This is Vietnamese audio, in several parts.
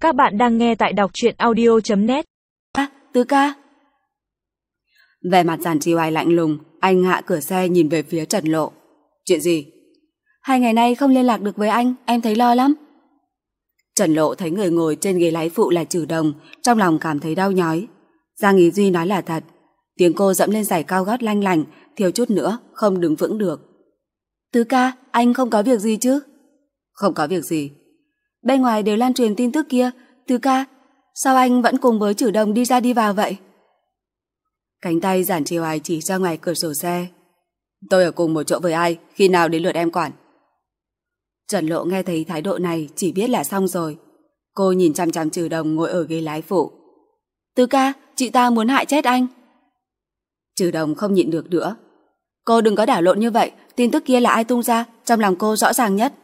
Các bạn đang nghe tại đọc truyện audio.net. Tứ ca. Vẻ mặt Giản Trì Hoài lạnh lùng, anh hạ cửa xe nhìn về phía Trần Lộ. Chuyện gì? 2 ngày nay không liên lạc được với anh, em thấy lo lắm. Trần Lộ thấy người ngồi trên ghế lái phụ là Trử Đồng, trong lòng cảm thấy đau nhói. Giang Ý Duy nói là thật. Tiếng cô dẫm lên giày cao gót lanh lành, thiếu chút nữa không đứng vững được. Tứ ca, anh không có việc gì chứ? Không có việc gì. Bên ngoài đều lan truyền tin tức kia. Tứ ca, sao anh vẫn cùng với Trử Đồng đi ra đi vào vậy? Cánh tay Giản Trì Hoài chỉ ra ngoài cửa sổ xe. Tôi ở cùng một chỗ với ai, khi nào đến lượt em quản? Trần Lộ nghe thấy thái độ này chỉ biết là xong rồi. Cô nhìn chằm chằm Trử Đồng ngồi ở ghế lái phụ. Tứ ca, chị ta muốn hại chết anh. Trử Đồng không nhịn được nữa. Cô đừng có đảo lộn như vậy, tin tức kia là ai tung ra, trong lòng cô rõ ràng nhất.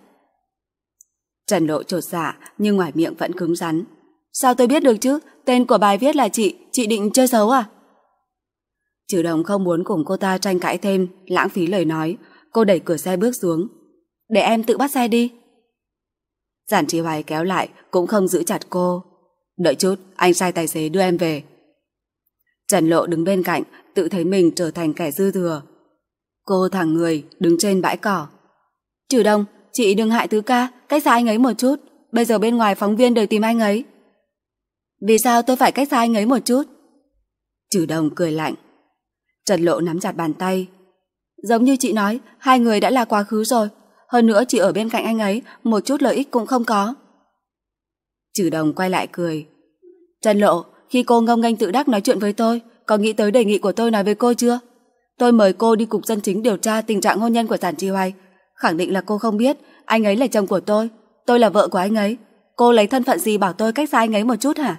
Trần Lộ chột dạ nhưng ngoài miệng vẫn cứng rắn. Sao tôi biết được chứ, tên của bài viết là chị định chơi xấu à? Trử Đồng không muốn cùng cô ta tranh cãi thêm, lãng phí lời nói. Cô đẩy cửa xe bước xuống. Để em tự bắt xe đi. Giản Trì Hoài kéo lại, cũng không giữ chặt cô. Đợi chút, anh sai tài xế đưa em về. Trần Lộ đứng bên cạnh, tự thấy mình trở thành kẻ dư thừa. Cô thẳng người, đứng trên bãi cỏ. Trử Đồng, chị đừng hại Tứ ca, cách xa anh ấy một chút. Bây giờ bên ngoài phóng viên đều tìm anh ấy. Vì sao tôi phải cách xa anh ấy một chút? Trử Đồng cười lạnh. Trần Lộ nắm chặt bàn tay. Giống như chị nói, 2 người đã là quá khứ rồi. Hơn nữa chị ở bên cạnh anh ấy, một chút lợi ích cũng không có. Trử Đồng quay lại cười. Trần Lộ, khi cô ngông nghênh tự đắc nói chuyện với tôi, có nghĩ tới đề nghị của tôi nói với cô chưa? Tôi mời cô đi cục dân chính điều tra tình trạng hôn nhân của Giản Trì Hoài. Khẳng định là cô không biết, anh ấy là chồng của tôi là vợ của anh ấy. Cô lấy thân phận gì bảo tôi cách xa anh ấy một chút hả?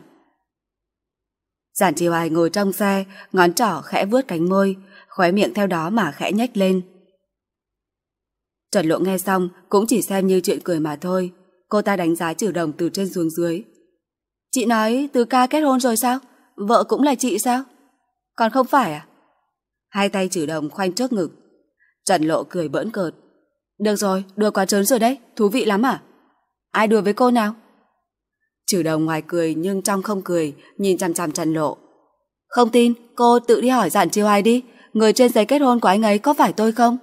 Giản Trì Hoài ngồi trong xe, ngón trỏ khẽ vuốt cánh môi, khóe miệng theo đó mà khẽ nhếch lên. Trần Lộ nghe xong cũng chỉ xem như chuyện cười mà thôi. Cô ta đánh giá Trử Đồng từ trên xuống dưới. Chị nói Tứ ca kết hôn rồi sao? Vợ cũng là chị sao? Còn không phải à? Hai tay Trử Đồng khoanh trước ngực. Trần Lộ cười bỡn cợt. Được rồi, đùa quá trớn rồi đấy, thú vị lắm à? Ai đùa với cô nào? Trử Đồng ngoài cười nhưng trong không cười, nhìn chằm chằm Trần Lộ. Không tin, cô tự đi hỏi Giản Trì Hoài đi, người trên giấy kết hôn của anh ấy có phải tôi không?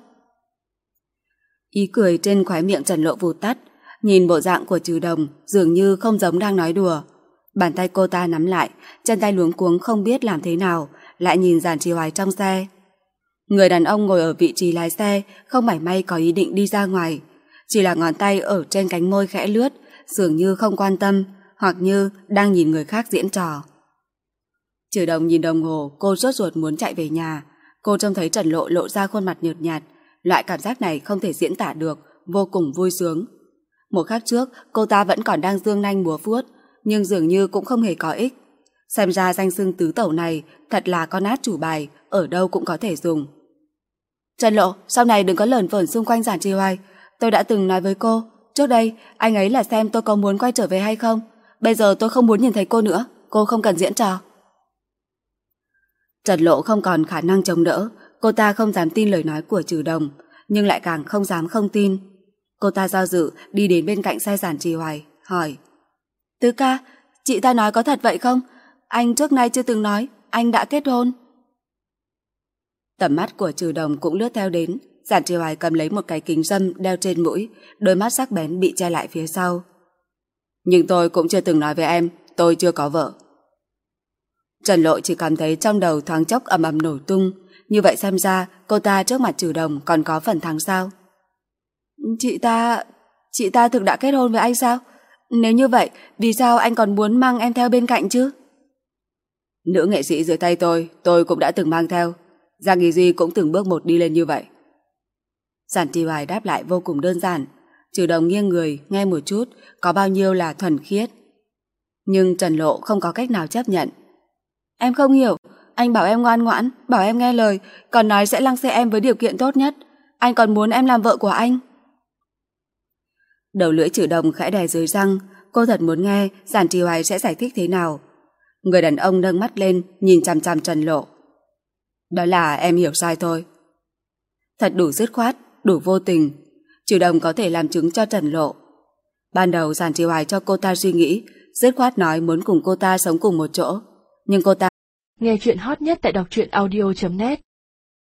Ý cười trên khóe miệng Trần Lộ vụt tắt, nhìn bộ dạng của Trử Đồng dường như không giống đang nói đùa. Bàn tay cô ta nắm lại, chân tay luống cuống không biết làm thế nào, lại nhìn Giản Trì Hoài trong xe. Người đàn ông ngồi ở vị trí lái xe không mảy may có ý định đi ra ngoài, chỉ là ngón tay ở trên cánh môi khẽ lướt, dường như không quan tâm, hoặc như đang nhìn người khác diễn trò. Trử Đồng nhìn đồng hồ, cô rốt ruột muốn chạy về nhà. Cô trông thấy Trần Lộ lộ ra khuôn mặt nhợt nhạt, loại cảm giác này không thể diễn tả được, vô cùng vui sướng. Một khắc trước, cô ta vẫn còn đang dương nanh múa vuốt, nhưng dường như cũng không hề có ích. Xem ra danh xưng tứ tẩu này thật là con át chủ bài, ở đâu cũng có thể dùng. Trần Lộ, sau này đừng có lởn vởn xung quanh Giản Trì Hoài. Tôi đã từng nói với cô, trước đây anh ấy là xem tôi có muốn quay trở về hay không. Bây giờ tôi không muốn nhìn thấy cô nữa, cô không cần diễn trò. Trần Lộ không còn khả năng chống đỡ, cô ta không dám tin lời nói của Trử Đồng, nhưng lại càng không dám không tin. Cô ta do dự đi đến bên cạnh xe Giản Trì Hoài, hỏi. Tứ ca, chị ta nói có thật vậy không? Anh trước nay chưa từng nói, anh đã kết hôn. Tầm mắt của Trử Đồng cũng lướt theo đến. Giản Trì Hoài cầm lấy một cái kính râm đeo trên mũi, đôi mắt sắc bén bị che lại phía sau. Nhưng tôi cũng chưa từng nói với em, tôi chưa có vợ. Trần Lộ chỉ cảm thấy trong đầu thoáng chốc ầm ầm nổ tung. Như vậy xem ra cô ta trước mặt Trử Đồng còn có phần thắng sao? Chị ta thực đã kết hôn với anh sao? Nếu như vậy, vì sao anh còn muốn mang em theo bên cạnh chứ? Nữ nghệ sĩ dưới tay tôi cũng đã từng mang theo. Giang Ý Duy cũng từng bước một đi lên như vậy. Giản Trì Hoài đáp lại vô cùng đơn giản. Trử Đồng nghiêng người nghe một chút, có bao nhiêu là thuần khiết. Nhưng Trần Lộ không có cách nào chấp nhận. Em không hiểu, anh bảo em ngoan ngoãn, bảo em nghe lời, còn nói sẽ lăng xê em với điều kiện tốt nhất. Anh còn muốn em làm vợ của anh. Đầu lưỡi Trử Đồng khẽ đè dưới răng, cô thật muốn nghe Giản Trì Hoài sẽ giải thích thế nào. Người đàn ông nâng mắt lên, nhìn chằm chằm Trần Lộ. Đó là em hiểu sai thôi. Thật đủ dứt khoát, đủ vô tình. Trử Đồng có thể làm chứng cho Trần Lộ. Ban đầu Giản Trì Hoài cho cô ta suy nghĩ dứt khoát nói muốn cùng cô ta sống cùng một chỗ. Nhưng cô ta... Nghe chuyện hot nhất tại đọc truyện audio.net